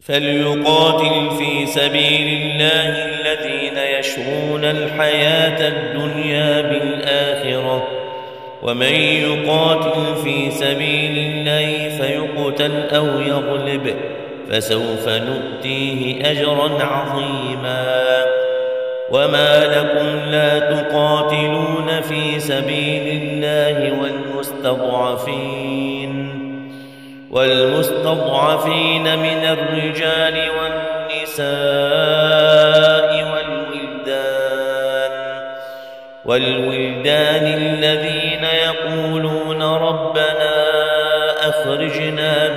فليقاتل في سبيل الله الذين يشرون الحياة الدنيا بالآخرة، ومن يقاتل في سبيل الله فيقتل أو يغلب فسوف نؤتيه أجرا عظيما. وما لكم لا تقاتلون في سبيل الله والمستضعفين من الرجال والولدان الذين يقولون ربنا أخرجنا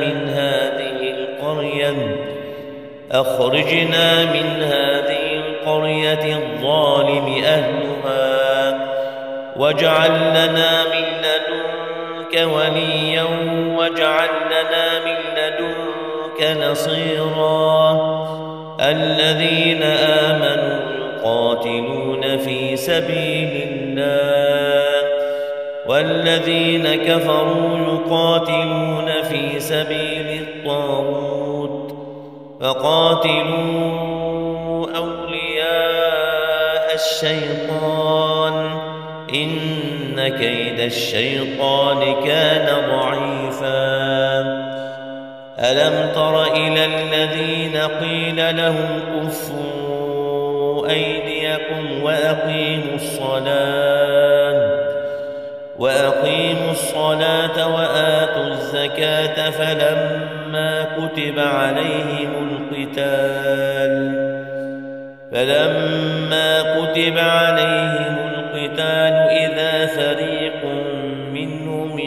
من هذه القرية الظالم أهلها واجعل لنا من لدنك وليا واجعل لنا من لدنك نصيرا. الذين آمنوا يقاتلون في سبيل الله والذين كفروا يقاتلون في سبيل الطاغوت فقاتلوا أولياء الشيطان إن كيد الشيطان كان ضعيفا. ألم تر إلى الذين قيل لهم كفوا أيديكم وأقيموا الصلاة وآتوا الزكاة فلما كتب عليهم القتال إذا فريق منهم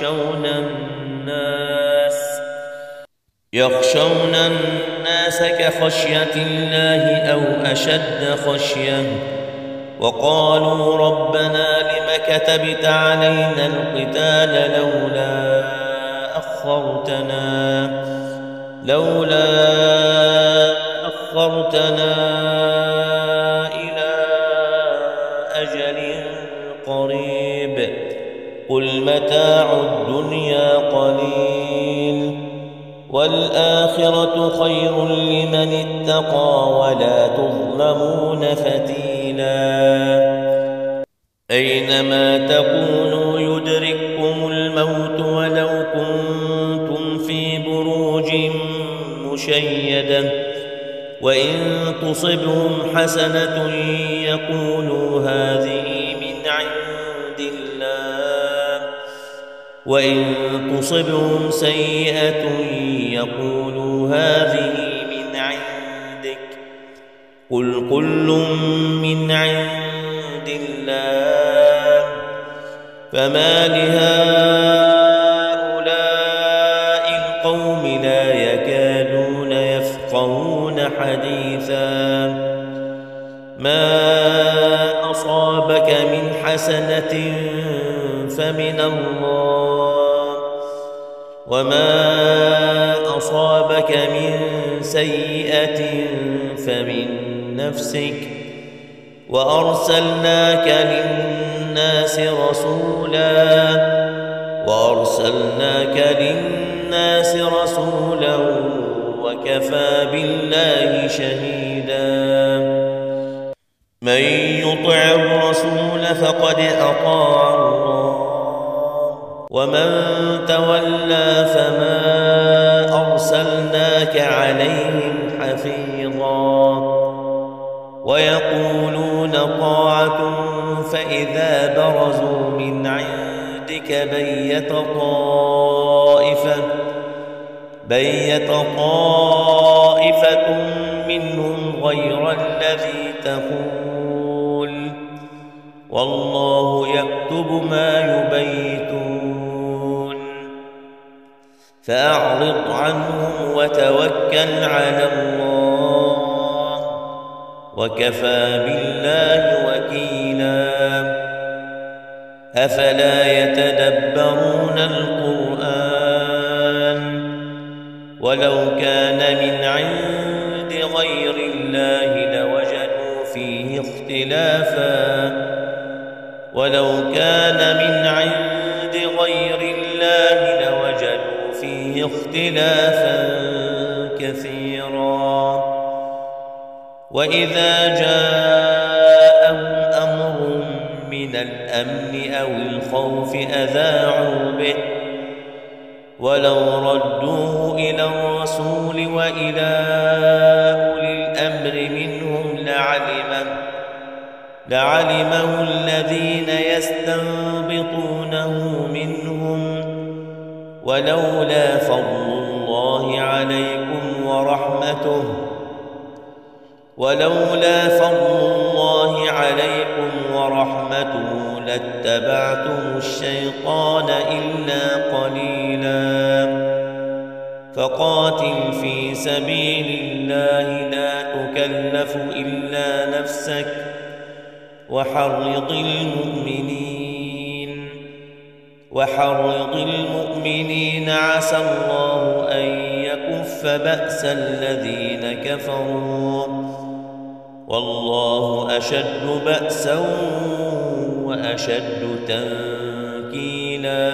يخشون الناس كخشية الله أو أشد خشية وقالوا ربنا لم كتبت علينا القتال لولا أخرتنا إلى أجل قريب قل متاع الدنيا قليل والآخرة خير لمن اتقى ولا تظلمون فتيلا. أينما تكونوا يدرككم الموت ولو كنتم في بروج مشيدة وإن تصبهم حسنة يقولوا هذه من عند الله وإن تصبهم سيئة يقولوا هذه من عندك قل كل من عند الله فما لهؤلاء القوم لا يكادون يفقهون حديثا. ما أصابك من حسنة فمن الله وما أصابك من سيئة فمن نفسك وأرسلناك للناس رسولا وكفى بالله شهيدا. من يطع الرسول فقد أطاع الله ومن تولى فما أرسلناك عليهم حفيظا. ويقولون طاعة فإذا برزوا من عندك بيت طائفة منهم غير الذي تقول والله يكتب ما يبيتون. فأعرض عنهم وتوكل على الله وكفى بالله وكيلا. أفلا يتدبرون القرآن ولو كان من عند غير الله لوجدوا فيه اختلافا كثيرا. وإذا جاءهم أمر من الأمن أو الخوف أذاعوا به ولو ردوه إلى الرسول وإلى أولي الأمر منهم لعلمه الذين يستنبطونه منهم ولولا فضل الله عليكم ورحمته لاتبعتم الشيطان إلا قليلا فقاتل في سبيل الله لا تكلف إلا نفسك وحرض المؤمنين عسى الله أن يكف بأس الذين كفروا والله أشد بأسا وأشد تنكيلا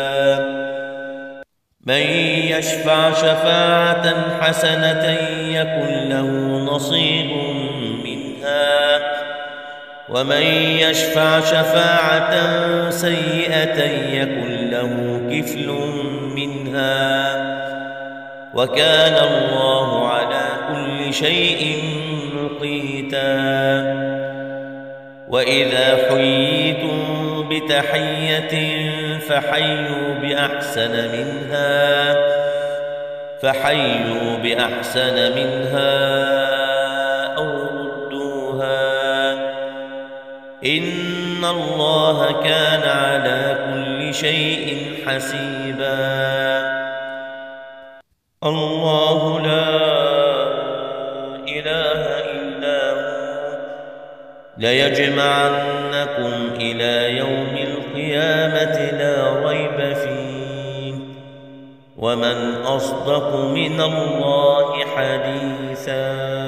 من يشفع شفاعة حسنة يكن له نصيب منها ومن يشفع شفاعة سيئة يكن له كفل منها وكان الله على كل شيء مقيتا وإذا حييتم بتحية فحيوا بأحسن منها أو ردوها إن الله كان على كل شيء حسيبا الله لا إله إلا هو ليجمعنكم إلى يوم القيامة لا ريب فيه ومن أصدق من الله حديثا